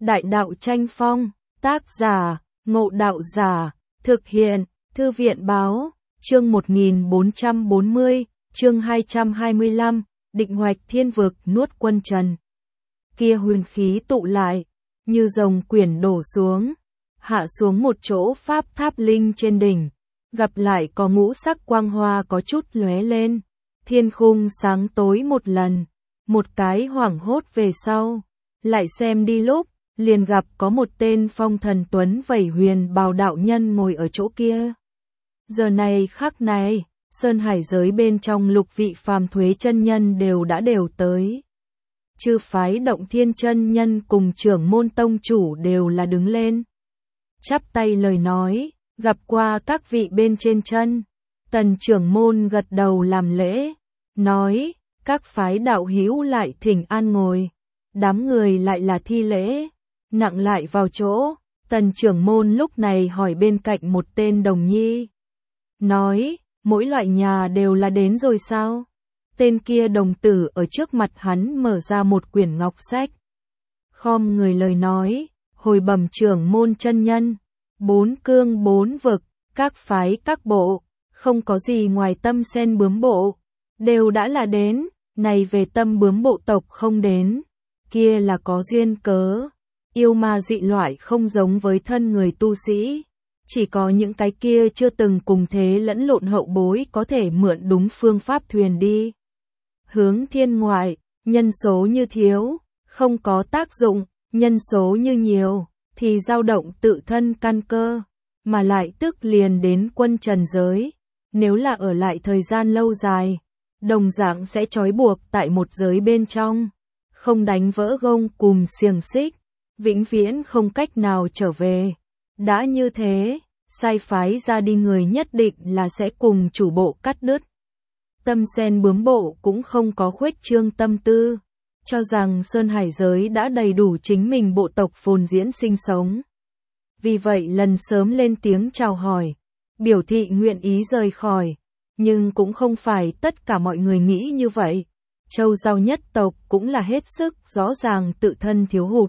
Đại đạo tranh phong, tác giả, Ngộ Đạo Giả, thực hiện, Thư viện Báo, chương 1440, chương 225, định hoạch thiên vực nuốt quân Trần. Kia huyền khí tụ lại, như rồng quyển đổ xuống, hạ xuống một chỗ pháp tháp linh trên đỉnh, gặp lại có ngũ sắc quang hoa có chút lóe lên, thiên khung sáng tối một lần, một cái hoảng hốt về sau, lại xem đi lúc, liền gặp có một tên phong thần tuấn vẩy huyền bào đạo nhân ngồi ở chỗ kia. Giờ này khắc này, sơn hải giới bên trong lục vị phàm thuế chân nhân đều tới. Chư phái Động Thiên chân nhân cùng trưởng môn tông chủ đều là đứng lên. Chắp tay lời nói, gặp qua các vị bên trên chân. Tần trưởng môn gật đầu làm lễ, nói, các phái đạo hữu lại thỉnh an ngồi. Đám người lại là thi lễ, nặng lại vào chỗ. Tần trưởng môn lúc này hỏi bên cạnh một tên đồng nhi. Nói, mỗi loại nhà đều là đến rồi sao? Tên kia đồng tử ở trước mặt hắn mở ra một quyển ngọc sách. Khom người lời nói, hồi bẩm trưởng môn chân nhân, 4 cương 4 vực, các phái các bộ, không có gì ngoài Tâm Sen bướm bộ, đều đã là đến, này về Tâm bướm bộ tộc không đến, kia là có duyên cớ, yêu ma dị loại không giống với thân người tu sĩ. Chỉ có những cái kia chưa từng cùng thế lẫn lộn hậu bối có thể mượn đúng phương pháp thuyền đi. Hướng thiên ngoại, nhân số như thiếu, không có tác dụng, nhân số như nhiều, thì dao động tự thân căn cơ, mà lại tức liền đến quân trần giới. Nếu là ở lại thời gian lâu dài, đồng dạng sẽ trói buộc tại một giới bên trong, không đánh vỡ gông cùm xiềng xích, vĩnh viễn không cách nào trở về. Đã như thế, sai phái ra đi người nhất định là sẽ cùng chủ bộ cắt đứt. Tâm Sen bướm bộ cũng không có khuếch trương tâm tư, cho rằng sơn hải giới đã đầy đủ chính mình bộ tộc phồn diễn sinh sống. Vì vậy lần sớm lên tiếng chào hỏi, biểu thị nguyện ý rời khỏi, nhưng cũng không phải tất cả mọi người nghĩ như vậy. Châu Giao nhất tộc cũng là hết sức rõ ràng tự thân thiếu hụt.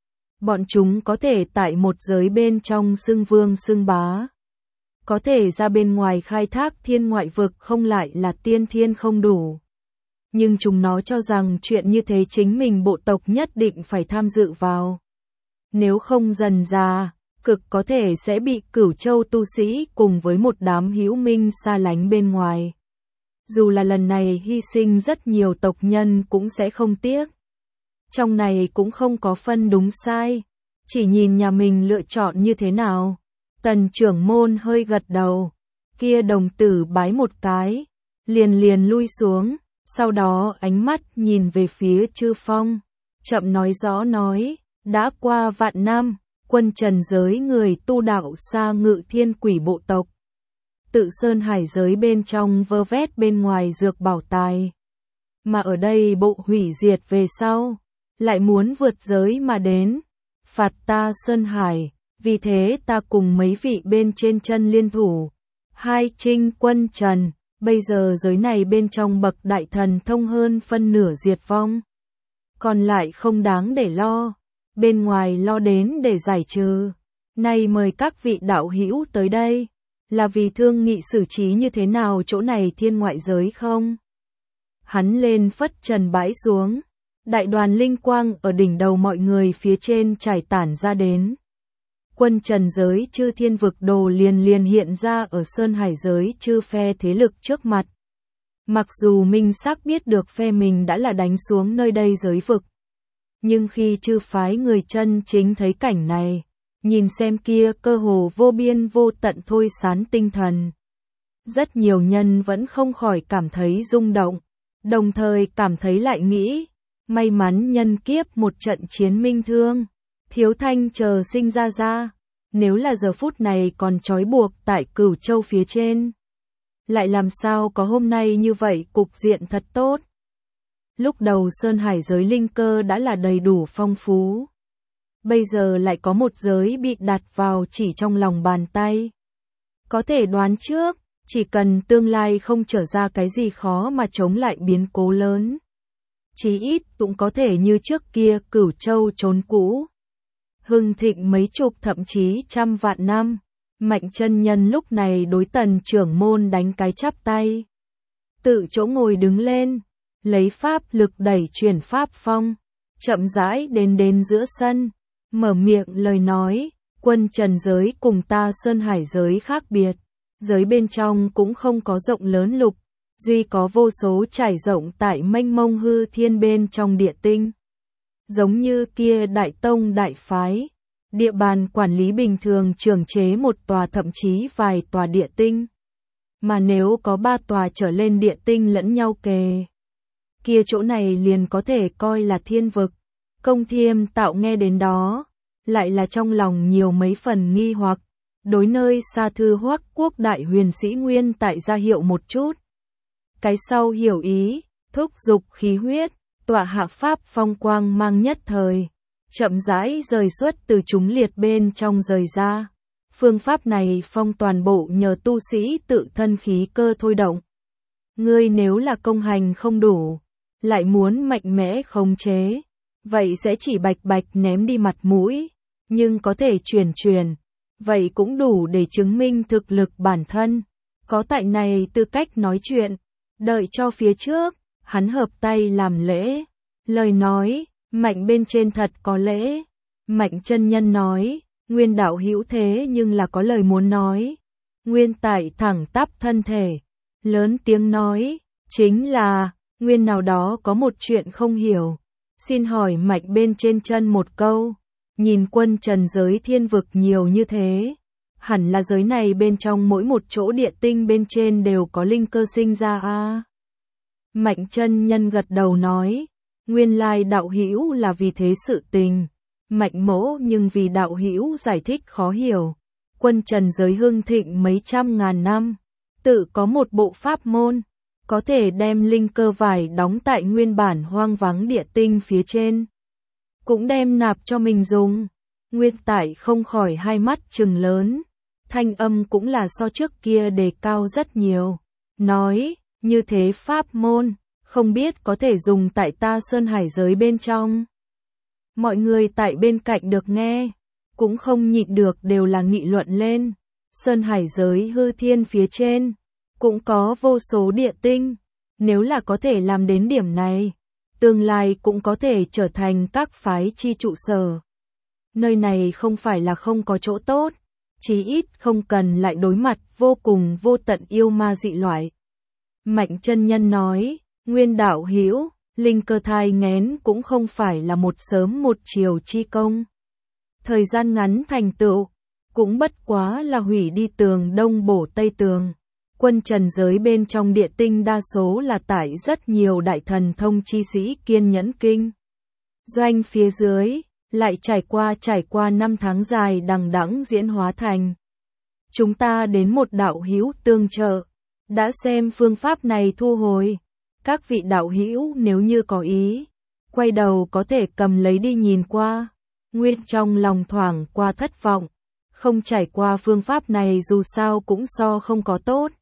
Bọn chúng có thể tại một giới bên trong xưng vương xưng bá. Có thể ra bên ngoài khai thác thiên ngoại vực không lại là tiên thiên không đủ. Nhưng chúng nó cho rằng chuyện như thế chính mình bộ tộc nhất định phải tham dự vào. Nếu không dần ra, cực có thể sẽ bị Cửu Châu tu sĩ cùng với một đám hữu minh xa lánh bên ngoài. Dù là lần này hy sinh rất nhiều tộc nhân cũng sẽ không tiếc. Trong này cũng không có phân đúng sai, chỉ nhìn nhà mình lựa chọn như thế nào. Tần trưởng môn hơi gật đầu, kia đồng tử bái một cái, liền lui xuống, sau đó ánh mắt nhìn về phía Chư Phong, chậm nói rõ nói, đã qua vạn năm, quân trần giới người tu đạo xa ngự thiên quỷ bộ tộc. Tự sơn hải giới bên trong vơ vét bên ngoài dược bảo tài. Mà ở đây bộ hủy diệt về sau, lại muốn vượt giới mà đến, phạt ta sơn hải, vì thế ta cùng mấy vị bên trên chân liên thủ, hai chinh quân trần, bây giờ giới này bên trong bậc đại thần thông hơn phân nửa diệt vong. Còn lại không đáng để lo, bên ngoài lo đến để giải trừ. Nay mời các vị đạo hữu tới đây, là vì thương nghị xử trí như thế nào chỗ này thiên ngoại giới không? Hắn lên phất trần bãi xuống. Đại đoàn linh quang ở đỉnh đầu mọi người phía trên trải tản ra đến. Quân trần giới chư thiên vực đồ liền hiện ra ở sơn hải giới chư phe thế lực trước mặt. Mặc dù minh xác biết được phe mình đã là đánh xuống nơi đây giới vực. Nhưng khi chư phái người chân chính thấy cảnh này, nhìn xem kia cơ hồ vô biên vô tận thôi sán tinh thần. Rất nhiều nhân vẫn không khỏi cảm thấy rung động, đồng thời cảm thấy lại nghĩ. May mắn nhân kiếp một trận chiến minh thương, Thiếu Thanh chờ sinh ra, nếu là giờ phút này còn trói buộc tại Cửu Châu phía trên. Lại làm sao có hôm nay như vậy cục diện thật tốt. Lúc đầu sơn hải giới linh cơ đã là đầy đủ phong phú. Bây giờ lại có một giới bị đặt vào chỉ trong lòng bàn tay. Có thể đoán trước, chỉ cần tương lai không trở ra cái gì khó mà chống lại biến cố lớn. Chí ít cũng có thể như trước kia Cửu Châu trốn cũ. hưng thịnh mấy chục thậm chí trăm vạn năm. Mạnh chân nhân lúc này đối Tần trưởng môn đánh cái chắp tay. Tự chỗ ngồi đứng lên, lấy pháp lực đẩy chuyển pháp phong, chậm rãi đến giữa sân, mở miệng lời nói, quân trần giới cùng ta sơn hải giới khác biệt, giới bên trong cũng không có rộng lớn lục, duy có vô số trải rộng tại mênh mông hư thiên bên trong địa tinh. Giống như kia đại tông đại phái, địa bàn quản lý bình thường trường chế một tòa thậm chí vài tòa địa tinh. Mà nếu có 3 tòa trở lên địa tinh lẫn nhau kề, kia chỗ này liền có thể coi là thiên vực. Công Thiêm Tạo nghe đến đó, lại là trong lòng nhiều mấy phần nghi hoặc, đối nơi xa thư Hoắc quốc đại huyền sĩ nguyên tại ra hiệu một chút. Cái sau hiểu ý, thúc dục khí huyết, tọa hạ pháp phong quang mang nhất thời, chậm rãi rời xuất từ chúng liệt bên trong rời ra. Phương pháp này phong toàn bộ nhờ tu sĩ tự thân khí cơ thôi động. Ngươi nếu là công hành không đủ, lại muốn mạnh mẽ khống chế, vậy sẽ chỉ bạch bạch ném đi mặt mũi, nhưng có thể truyền, vậy cũng đủ để chứng minh thực lực bản thân. Có tại này tư cách nói chuyện, đợi cho phía trước, hắn hợp tay làm lễ, lời nói, Mạnh bên trên thật có lễ. Mạnh chân nhân nói, Nguyên đạo hữu thế nhưng là có lời muốn nói. Nguyên tại thẳng tắp thân thể, lớn tiếng nói, chính là, Nguyên nào đó có một chuyện không hiểu. Xin hỏi Mạnh bên trên chân một câu, nhìn quân trần giới thiên vực nhiều như thế, hẳn là giới này bên trong mỗi một chỗ địa tinh bên trên đều có linh cơ sinh ra a. Mạnh chân nhân gật đầu nói, nguyên lai đạo hữu là vì thế sự tình. Mạnh mỗ nhưng vì đạo hữu giải thích khó hiểu. Quân trần giới hưng thịnh mấy trăm ngàn năm, tự có một bộ pháp môn, có thể đem linh cơ vải đóng tại nguyên bản hoang vắng địa tinh phía trên, cũng đem nạp cho mình dùng. Nguyên tại không khỏi hai mắt trừng lớn, thanh âm cũng là so trước kia đề cao rất nhiều, nói, như thế pháp môn, không biết có thể dùng tại ta sơn hải giới bên trong. Mọi người tại bên cạnh được nghe, cũng không nhịn được đều là nghị luận lên. Sơn hải giới hư thiên phía trên, cũng có vô số địa tinh, nếu là có thể làm đến điểm này, tương lai cũng có thể trở thành các phái chi trụ sở. Nơi này không phải là không có chỗ tốt, chí ít không cần lại đối mặt vô cùng vô tận yêu ma dị loại. Mạnh chân nhân nói, Nguyên đạo hữu, linh cơ thai nghén cũng không phải là một sớm một chiều chi công. Thời gian ngắn thành tựu, cũng bất quá là hủy đi tường đông bổ tây tường. Quân trần giới bên trong địa tinh đa số là tại rất nhiều đại thần thông chi sĩ kiên nhẫn kinh doanh phía dưới, lại trải qua 5 tháng dài đằng đẵng diễn hóa thành. Chúng ta đến một đạo hữu tương trợ, đã xem phương pháp này thu hồi. Các vị đạo hữu nếu như có ý, quay đầu có thể cầm lấy đi nhìn qua. Nguyên trong lòng thoảng qua thất vọng, không trải qua phương pháp này dù sao cũng so không có tốt.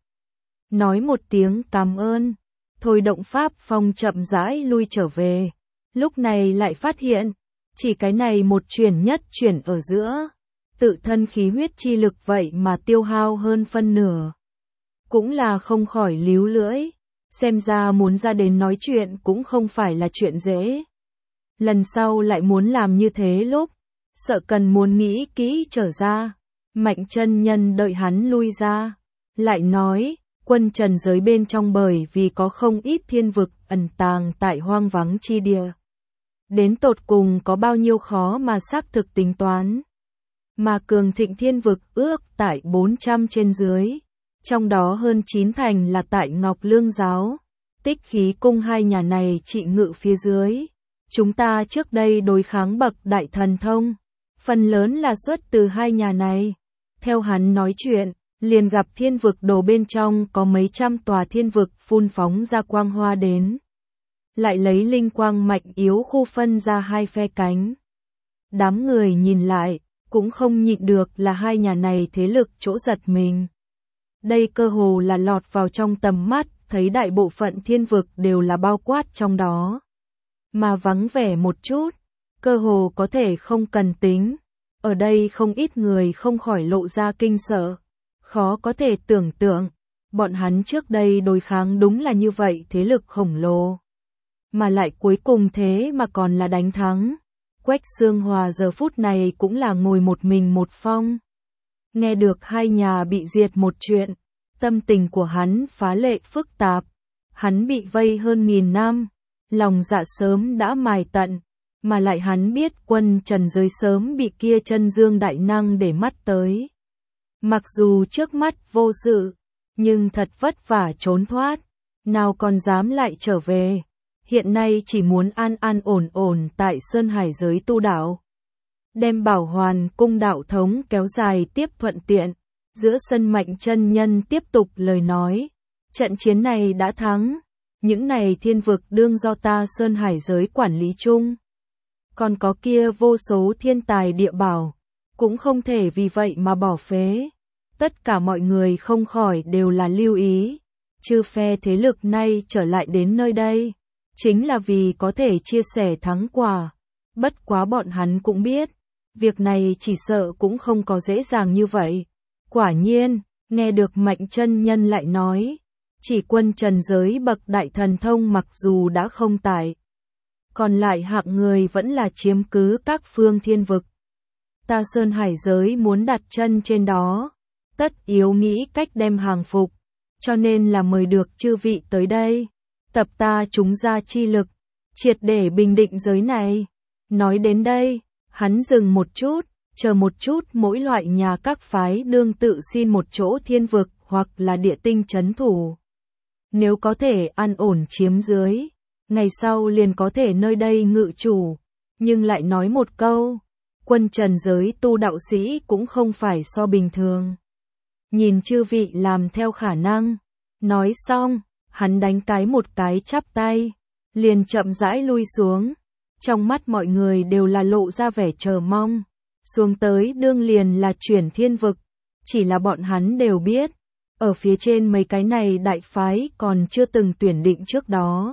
Nói một tiếng cảm ơn, thôi động pháp phong chậm rãi lui trở về. Lúc này lại phát hiện, chỉ cái này một chuyển nhất chuyển ở giữa, tự thân khí huyết chi lực vậy mà tiêu hao hơn phân nửa. Cũng là không khỏi líu lưỡi, xem ra muốn ra đến nói chuyện cũng không phải là chuyện dễ. Lần sau lại muốn làm như thế lúc, sợ cần muốn nghĩ kỹ trở ra. Mạnh chân nhân đợi hắn lui ra, lại nói, quân trần giới bên trong bởi vì có không ít thiên vực ẩn tàng tại hoang vắng chi địa. Đến tột cùng có bao nhiêu khó mà xác thực tính toán. Mà cường thịnh thiên vực ước tại 400 trên dưới, trong đó hơn 9 thành là tại Ngọc Lương Giáo, Tích Khí Cung hai nhà này trị ngự phía dưới. Chúng ta trước đây đối kháng bậc đại thần thông, phần lớn là xuất từ hai nhà này. Theo hắn nói chuyện, liền gặp thiên vực đồ bên trong có mấy trăm tòa thiên vực phun phóng ra quang hoa đến. Lại lấy linh quang mạnh yếu khu phân ra hai phe cánh. Đám người nhìn lại, cũng không nhịn được là hai nhà này thế lực chỗ giật mình. Đây cơ hồ là lọt vào trong tầm mắt, thấy đại bộ phận thiên vực đều là bao quát trong đó. Mà vắng vẻ một chút, cơ hồ có thể không cần tính, Ở đây không ít người không khỏi lộ ra kinh sợ. Khó có thể tưởng tượng, bọn hắn trước đây đối kháng đúng là như vậy thế lực khổng lồ. Mà lại cuối cùng thế mà còn là đánh thắng. Quách Xương Hòa giờ phút này cũng là ngồi một mình một phong. Nghe được hai nhà bị diệt một chuyện, tâm tình của hắn phá lệ phức tạp. Hắn bị vây hơn 1000 năm, lòng dạ sớm đã mài tận, mà lại hắn biết quân Trần giới sớm bị kia chân dương đại năng để mắt tới. Mặc dù trước mắt vô sự, nhưng thật vất vả trốn thoát, nào còn dám lại trở về. Hiện nay chỉ muốn an an ổn ổn tại Sơn Hải giới tu đạo. Đem Bảo Hoàn cung đạo thống kéo dài tiếp thuận tiện. Giữa sân Mạnh chân nhân tiếp tục lời nói. Trận chiến này đã thắng. Những này thiên vực đương do ta Sơn Hải giới quản lý chung. Còn có kia vô số thiên tài địa bảo. Cũng không thể vì vậy mà bỏ phế. Tất cả mọi người không khỏi đều là lưu ý. Chư phe thế lực nay trở lại đến nơi đây. Chính là vì có thể chia sẻ thắng quả. Bất quá bọn hắn cũng biết. Việc này chỉ sợ cũng không có dễ dàng như vậy. Quả nhiên, nghe được Mạnh chân nhân lại nói. Chỉ quân Trần giới bậc đại thần thông mặc dù đã không tại. Còn lại hạng người vẫn là chiếm cứ các phương thiên vực. Ta Sơn Hải giới muốn đặt chân trên đó. Tất yếu nghĩ cách đem hàng phục. Cho nên là mời được chư vị tới đây. Tập ta chúng ra chi lực. Triệt để bình định giới này. Nói đến đây, hắn dừng một chút. Chờ một chút mỗi loại nhà các phái đương tự xin một chỗ thiên vực hoặc là địa tinh trấn thủ. Nếu có thể an ổn chiếm dưới, ngày sau liền có thể nơi đây ngự chủ. Nhưng lại nói một câu, quân Trần giới tu đạo sĩ cũng không phải so bình thường. Nhìn chư vị làm theo khả năng. Nói xong, hắn đánh một cái chắp tay, liền chậm rãi lui xuống. Trong mắt mọi người đều là lộ ra vẻ chờ mong. Xuống tới đương liền là chuyển thiên vực. Chỉ là bọn hắn đều biết, ở phía trên mấy cái này đại phái còn chưa từng tuyển định trước đó.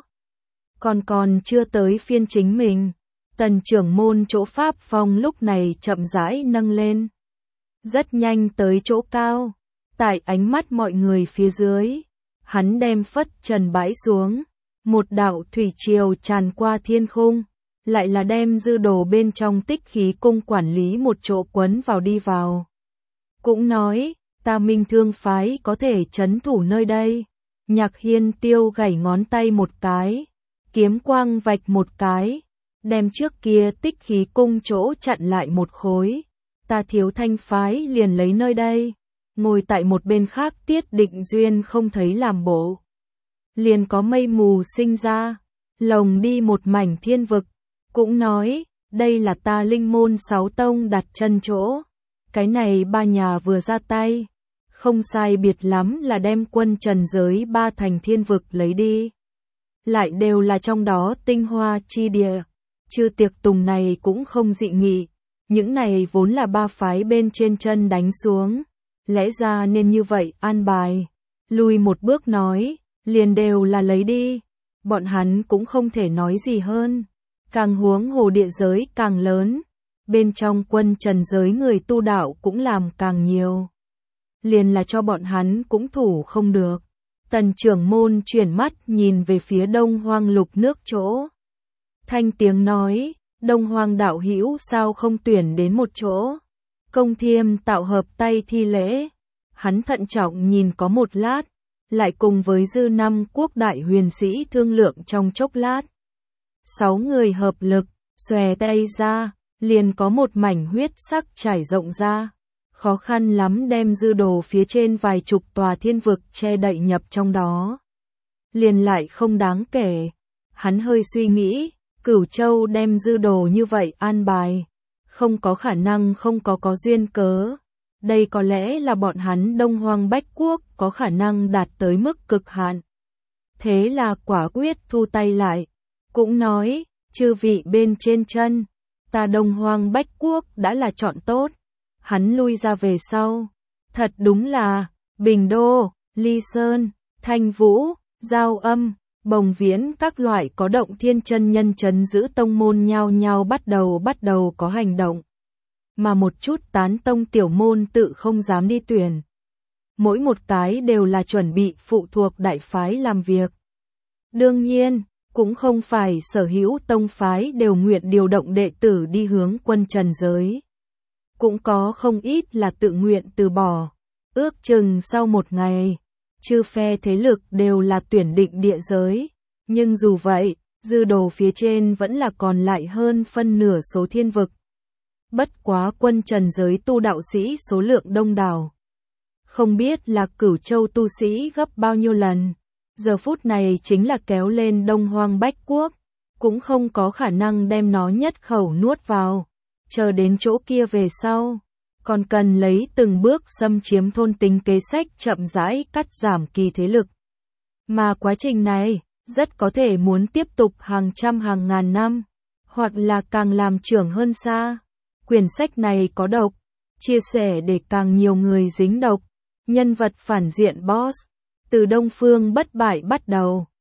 Còn chưa tới phiên chính mình. Tần trưởng môn chỗ Pháp Phong lúc này chậm rãi nâng lên. Rất nhanh tới chỗ cao. Tại ánh mắt mọi người phía dưới, hắn đem phất trần bãi xuống. Một đạo thủy triều tràn qua thiên khung. Lại là đem dư đồ bên trong Tích Khí cung quản lý một chỗ quấn vào đi vào. Cũng nói, ta Minh Thương phái có thể trấn thủ nơi đây. Nhạc Hiên Tiêu gảy ngón tay một cái, kiếm quang vạch một cái, đem trước kia Tích Khí cung chỗ chặn lại một khối. Ta Thiếu Thanh phái liền lấy nơi đây, ngồi tại một bên khác Tiết Định Duyên không thấy làm bộ. Liền có mây mù sinh ra, lồng đi một mảnh thiên vực. Cũng nói, đây là ta Linh môn 6 tông đặt chân chỗ. Cái này ba nhà vừa ra tay, không sai biệt lắm là đem quân Trần giới 3 thành thiên vực lấy đi. Lại đều là trong đó tinh hoa chi địa. Chư tiệc tùng này cũng không dị nghị. Những này vốn là ba phái bên trên chân đánh xuống. Lẽ ra nên như vậy an bài. Lùi một bước nói, liền đều là lấy đi. Bọn hắn cũng không thể nói gì hơn. Càng huống hồ địa giới càng lớn, bên trong quân Trần giới người tu đạo cũng làm càng nhiều. Liền là cho bọn hắn cũng thủ không được. Tần trưởng môn chuyển mắt nhìn về phía Đông Hoang lục nước chỗ. Thanh tiếng nói, Đông Hoang đạo hữu sao không tuyển đến một chỗ. Công Thiêm tạo hợp tay thi lễ. Hắn thận trọng nhìn có một lát, lại cùng với dư 5 quốc đại huyền sĩ thương lượng trong chốc lát. 6 người hợp lực, xòe tay ra, liền có một mảnh huyết sắc trải rộng ra. Khó khăn lắm đem dư đồ phía trên vài chục tòa thiên vực che đậy nhập trong đó. Liền lại không đáng kể. Hắn hơi suy nghĩ, Cửu Châu đem dư đồ như vậy an bài. Không có khả năng không có duyên cớ. Đây có lẽ là bọn hắn Đông Hoang Bách Quốc có khả năng đạt tới mức cực hạn. Thế là quả quyết thu tay lại. Cũng nói, chư vị bên trên chân, ta Đông Hoang Bách Quốc đã là chọn tốt. Hắn lui ra về sau. Thật đúng là, Bình Đô, Ly Sơn, Thanh Vũ, Giao Âm, Bồng Viễn các loại có động thiên chân nhân trấn giữ tông môn nhao nhao bắt đầu có hành động. mà một chút tán tông tiểu môn tự không dám đi tuyển. Mỗi một cái đều là chuẩn bị phụ thuộc đại phái làm việc. Đương nhiên, cũng không phải sở hữu tông phái đều nguyện điều động đệ tử đi hướng quân trần giới. Cũng có không ít là tự nguyện từ bỏ. Ước chừng sau một ngày, chư phe thế lực đều là tuyển định địa giới. Nhưng dù vậy, dư đồ phía trên vẫn là còn lại hơn phân nửa số thiên vực. Bất quá quân trần giới tu đạo sĩ số lượng đông đảo. Không biết là Cửu Châu tu sĩ gấp bao nhiêu lần. Giờ phút này chính là kéo lên Đông Hoang Bách Quốc. Cũng không có khả năng đem nó nhất khẩu nuốt vào. Chờ đến chỗ kia về sau. Còn cần lấy từng bước xâm chiếm thôn tính kế sách chậm rãi cắt giảm kỳ thế lực. Mà quá trình này, rất có thể muốn tiếp tục hàng trăm hàng ngàn năm. Hoặc là càng làm trưởng hơn xa. Quyển sách này có độc. Chia sẻ để càng nhiều người dính độc. Nhân vật phản diện boss. Từ Đông Phương bất bại bắt đầu.